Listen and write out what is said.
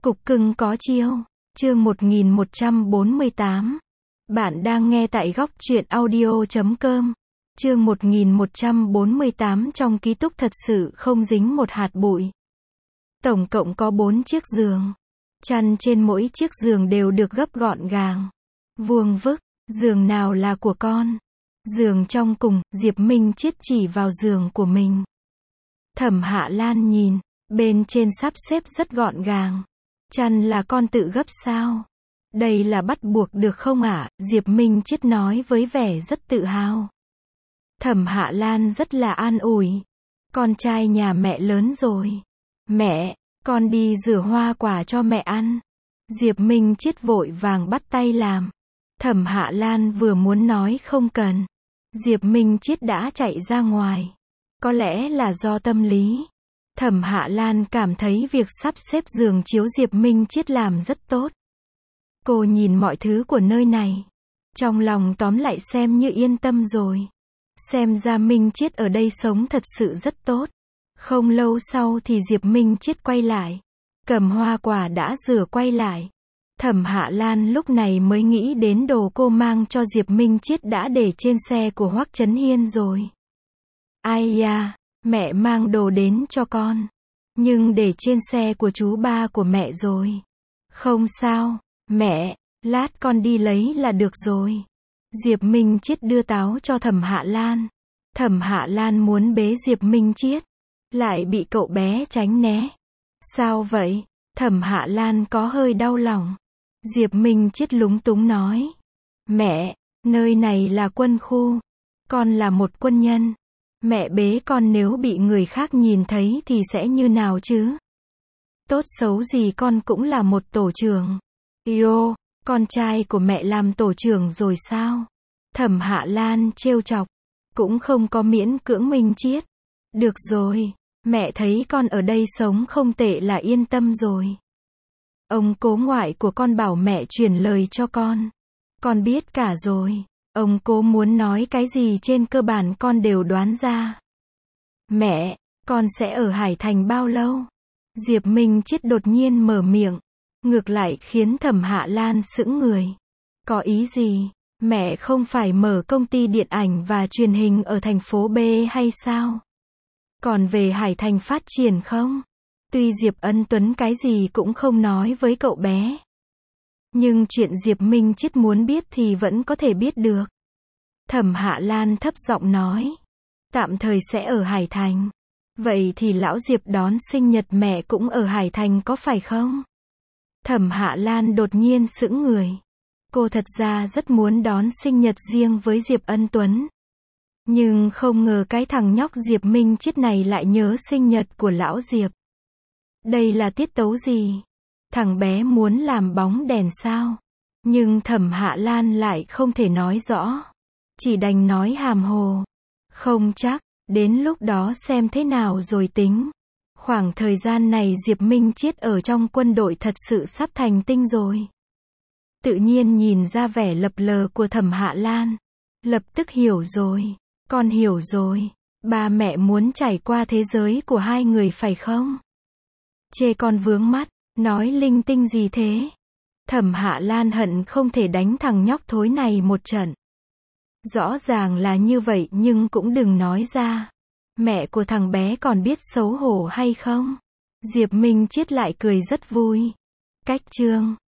Cục cưng có chiêu. Chương 1148. Bạn đang nghe tại góc truyện audio.com. Chương 1148 trong ký túc thật sự không dính một hạt bụi. Tổng cộng có 4 chiếc giường. Chăn trên mỗi chiếc giường đều được gấp gọn gàng, vuông vức. Giường nào là của con? Giường trong cùng, Diệp Minh Chiết chỉ vào giường của mình. Thẩm Hạ Lan nhìn, bên trên sắp xếp rất gọn gàng. Chăn là con tự gấp sao? Đây là bắt buộc được không ạ? Diệp Minh Chiết nói với vẻ rất tự hào. Thẩm Hạ Lan rất là an ủi. Con trai nhà mẹ lớn rồi. Mẹ, con đi rửa hoa quả cho mẹ ăn. Diệp Minh Chiết vội vàng bắt tay làm. Thẩm Hạ Lan vừa muốn nói không cần. Diệp Minh Chiết đã chạy ra ngoài. Có lẽ là do tâm lý. Thẩm Hạ Lan cảm thấy việc sắp xếp giường chiếu Diệp Minh Chiết làm rất tốt. Cô nhìn mọi thứ của nơi này. Trong lòng tóm lại xem như yên tâm rồi. Xem ra Minh Chiết ở đây sống thật sự rất tốt. Không lâu sau thì Diệp Minh Chiết quay lại. Cầm hoa quả đã rửa quay lại. Thẩm Hạ Lan lúc này mới nghĩ đến đồ cô mang cho Diệp Minh Chiết đã để trên xe của Hoắc Chấn Hiên rồi. Ai da, mẹ mang đồ đến cho con. Nhưng để trên xe của chú ba của mẹ rồi. Không sao, mẹ, lát con đi lấy là được rồi. Diệp Minh Chiết đưa táo cho Thẩm Hạ Lan. Thẩm Hạ Lan muốn bế Diệp Minh Chiết, lại bị cậu bé tránh né. Sao vậy? Thẩm Hạ Lan có hơi đau lòng. Diệp Minh Chiết lúng túng nói. Mẹ, nơi này là quân khu. Con là một quân nhân. Mẹ bế con nếu bị người khác nhìn thấy thì sẽ như nào chứ? Tốt xấu gì con cũng là một tổ trưởng. Yêu, con trai của mẹ làm tổ trưởng rồi sao? Thẩm Hạ Lan trêu chọc. Cũng không có miễn cưỡng Minh Chiết. Được rồi, mẹ thấy con ở đây sống không tệ là yên tâm rồi. Ông cố ngoại của con bảo mẹ truyền lời cho con. Con biết cả rồi. Ông cố muốn nói cái gì trên cơ bản con đều đoán ra. Mẹ, con sẽ ở Hải Thành bao lâu? Diệp Minh Chiết đột nhiên mở miệng. Ngược lại khiến Thẩm Hạ Lan sững người. Có ý gì? Mẹ không phải mở công ty điện ảnh và truyền hình ở thành phố B hay sao? Còn về Hải Thành phát triển không? Tuy Diệp Ân Tuấn cái gì cũng không nói với cậu bé. Nhưng chuyện Diệp Minh Chiết muốn biết thì vẫn có thể biết được. Thẩm Hạ Lan thấp giọng nói. Tạm thời sẽ ở Hải Thành. Vậy thì lão Diệp đón sinh nhật mẹ cũng ở Hải Thành có phải không? Thẩm Hạ Lan đột nhiên sững người. Cô thật ra rất muốn đón sinh nhật riêng với Diệp Ân Tuấn. Nhưng không ngờ cái thằng nhóc Diệp Minh Chiết này lại nhớ sinh nhật của lão Diệp. Đây là tiết tấu gì? Thằng bé muốn làm bóng đèn sao? Nhưng Thẩm Hạ Lan lại không thể nói rõ. Chỉ đành nói hàm hồ. Không chắc, đến lúc đó xem thế nào rồi tính. Khoảng thời gian này Diệp Minh Chiết ở trong quân đội thật sự sắp thành tinh rồi. Tự nhiên nhìn ra vẻ lập lờ của Thẩm Hạ Lan. Lập tức hiểu rồi. Con hiểu rồi. Ba mẹ muốn trải qua thế giới của hai người phải không? Chê con vướng mắt, nói linh tinh gì thế? Thẩm Hạ Lan hận không thể đánh thằng nhóc thối này một trận. Rõ ràng là như vậy nhưng cũng đừng nói ra. Mẹ của thằng bé còn biết xấu hổ hay không? Diệp Minh Chiết lại cười rất vui. Cách chương